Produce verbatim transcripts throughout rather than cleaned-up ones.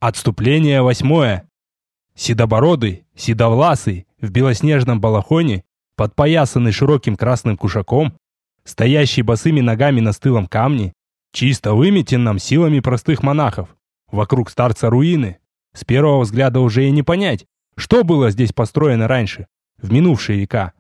Отступление восьмое. Седобородый, седовласый, в белоснежном балахоне, подпоясанный широким красным кушаком, стоящий босыми ногами на стылом камне, чисто выметенном силами простых монахов. Вокруг старца руины. С первого взгляда уже и не понять, что было здесь построено раньше, в минувшие века.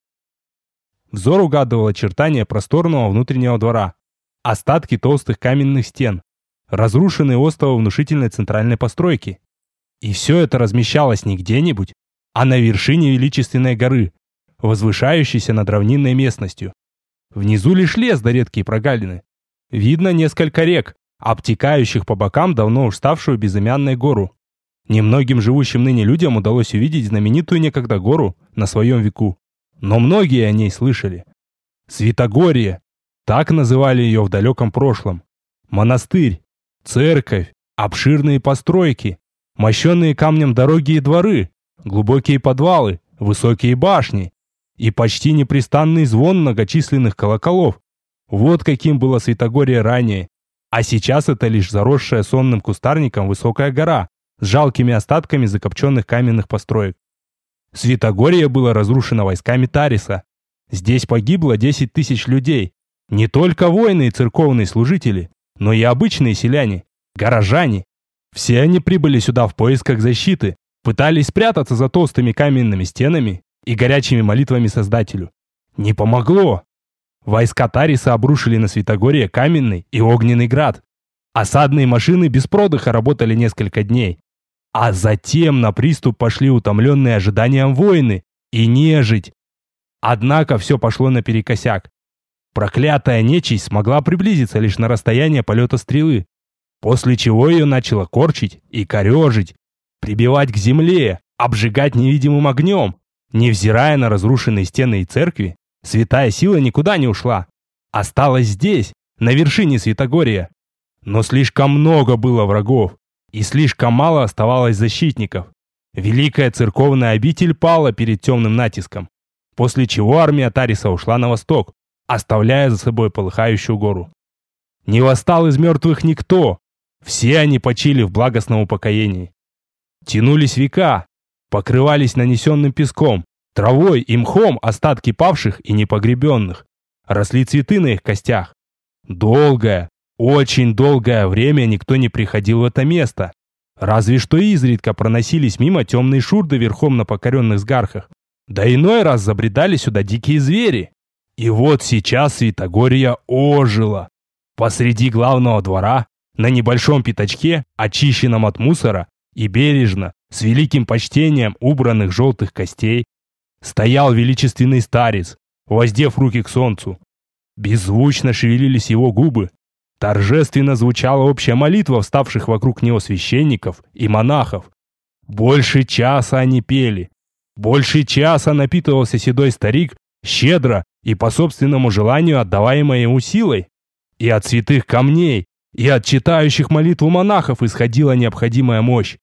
Взор угадывал очертания просторного внутреннего двора, остатки толстых каменных стен, разрушенные остовы внушительной центральной постройки. И все это размещалось не где-нибудь, а на вершине величественной горы, возвышающейся над равнинной местностью. Внизу лишь лес да редкие прогалины. Видно несколько рек, обтекающих по бокам давно уж ставшую безымянной гору. Немногим живущим ныне людям удалось увидеть знаменитую некогда гору на своем веку, но многие о ней слышали. Святогорье, так называли ее в далеком прошлом. Монастырь, церковь, обширные постройки, мощенные камнем дороги и дворы, глубокие подвалы, высокие башни и почти непрестанный звон многочисленных колоколов. Вот каким было Святогорье ранее. А сейчас это лишь заросшая сонным кустарником высокая гора с жалкими остатками закопченных каменных построек. Святогорье было разрушено войсками Тариса. Здесь погибло десять тысяч людей. Не только воины и церковные служители, но и обычные селяне, горожане. Все они прибыли сюда в поисках защиты, пытались спрятаться за толстыми каменными стенами и горячими молитвами Создателю. Не помогло. Войска Тариса обрушили на Святогорье каменный и огненный град. Осадные машины без продыха работали несколько дней. А затем на приступ пошли утомленные ожиданием воины и нежить. Однако все пошло наперекосяк. Проклятая нечисть смогла приблизиться лишь на расстояние полета стрелы, после чего ее начало корчить и корежить, прибивать к земле, обжигать невидимым огнем. Невзирая на разрушенные стены и церкви, святая сила никуда не ушла. Осталась здесь, на вершине Святогорья. Но слишком много было врагов, и слишком мало оставалось защитников. Великая церковная обитель пала перед темным натиском, после чего армия Тариса ушла на восток, оставляя за собой полыхающую гору. Не восстал из мертвых никто, все они почили в благостном упокоении. Тянулись века, покрывались нанесенным песком, травой и мхом остатки павших и непогребенных. Росли цветы на их костях. Долгое, очень долгое время никто не приходил в это место. Разве что изредка проносились мимо темные шурды верхом на покоренных сгархах. Да иной раз забредали сюда дикие звери. И вот сейчас Святогорье ожило. Посреди главного двора, на небольшом пятачке, очищенном от мусора и бережно, с великим почтением убранных желтых костей, стоял величественный старец, воздев руки к солнцу. Беззвучно шевелились его губы. Торжественно звучала общая молитва вставших вокруг него священников и монахов. Больше часа они пели. Больше часа напитывался седой старик, щедро и по собственному желанию отдаваемой ему силой. И от святых камней, и от читающих молитву монахов исходила необходимая мощь.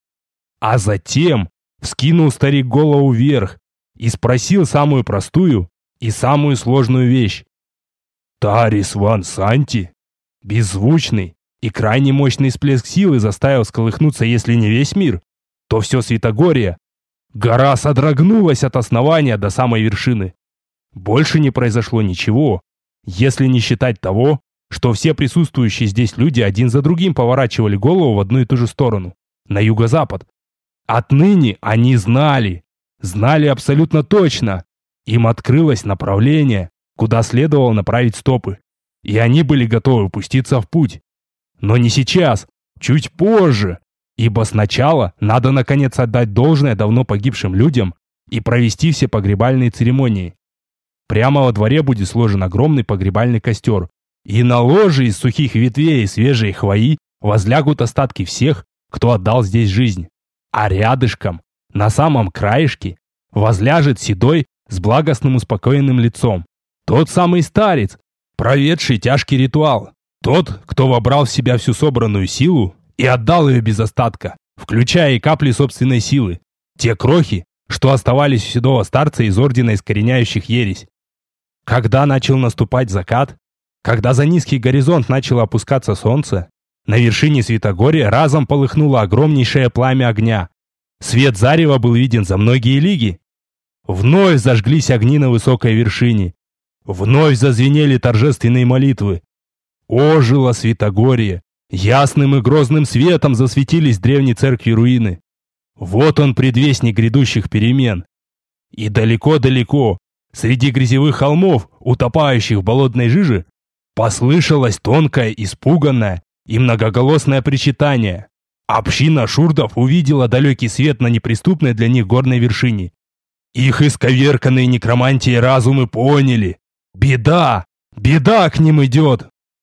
А затем вскинул старик голову вверх и спросил самую простую и самую сложную вещь. «Тарис Ван Санти?» Беззвучный и крайне мощный всплеск силы заставил сколыхнуться, если не весь мир, то все Святогорье. Гора содрогнулась от основания до самой вершины. Больше не произошло ничего, если не считать того, что все присутствующие здесь люди один за другим поворачивали голову в одну и ту же сторону, на юго-запад. Отныне они знали, знали абсолютно точно. Им открылось направление, куда следовало направить стопы, и они были готовы пуститься в путь. Но не сейчас, чуть позже, ибо сначала надо наконец отдать должное давно погибшим людям и провести все погребальные церемонии. Прямо во дворе будет сложен огромный погребальный костер, и на ложе из сухих ветвей и свежей хвои возлягут остатки всех, кто отдал здесь жизнь. А рядышком, на самом краешке, возляжет седой с благостным успокоенным лицом. Тот самый старец, проведший тяжкий ритуал. Тот, кто вобрал в себя всю собранную силу и отдал ее без остатка, включая и капли собственной силы. Те крохи, что оставались у седого старца из ордена искореняющих ересь. Когда начал наступать закат, когда за низкий горизонт начало опускаться солнце, На вершине Святогорья разом полыхнуло огромнейшее пламя огня. Свет зарева был виден за многие лиги. Вновь зажглись огни на высокой вершине. Вновь зазвенели торжественные молитвы. Ожило Святогорье. Ясным и грозным светом засветились древней церкви руины. Вот он, предвестник грядущих перемен. И далеко-далеко, среди грязевых холмов, утопающих в болотной жиже, послышалось тонкое, испуганное и многоголосное причитание. Община шурдов увидела далекий свет на неприступной для них горной вершине. Их исковерканные некромантией разумы поняли. Беда! Беда к ним идет!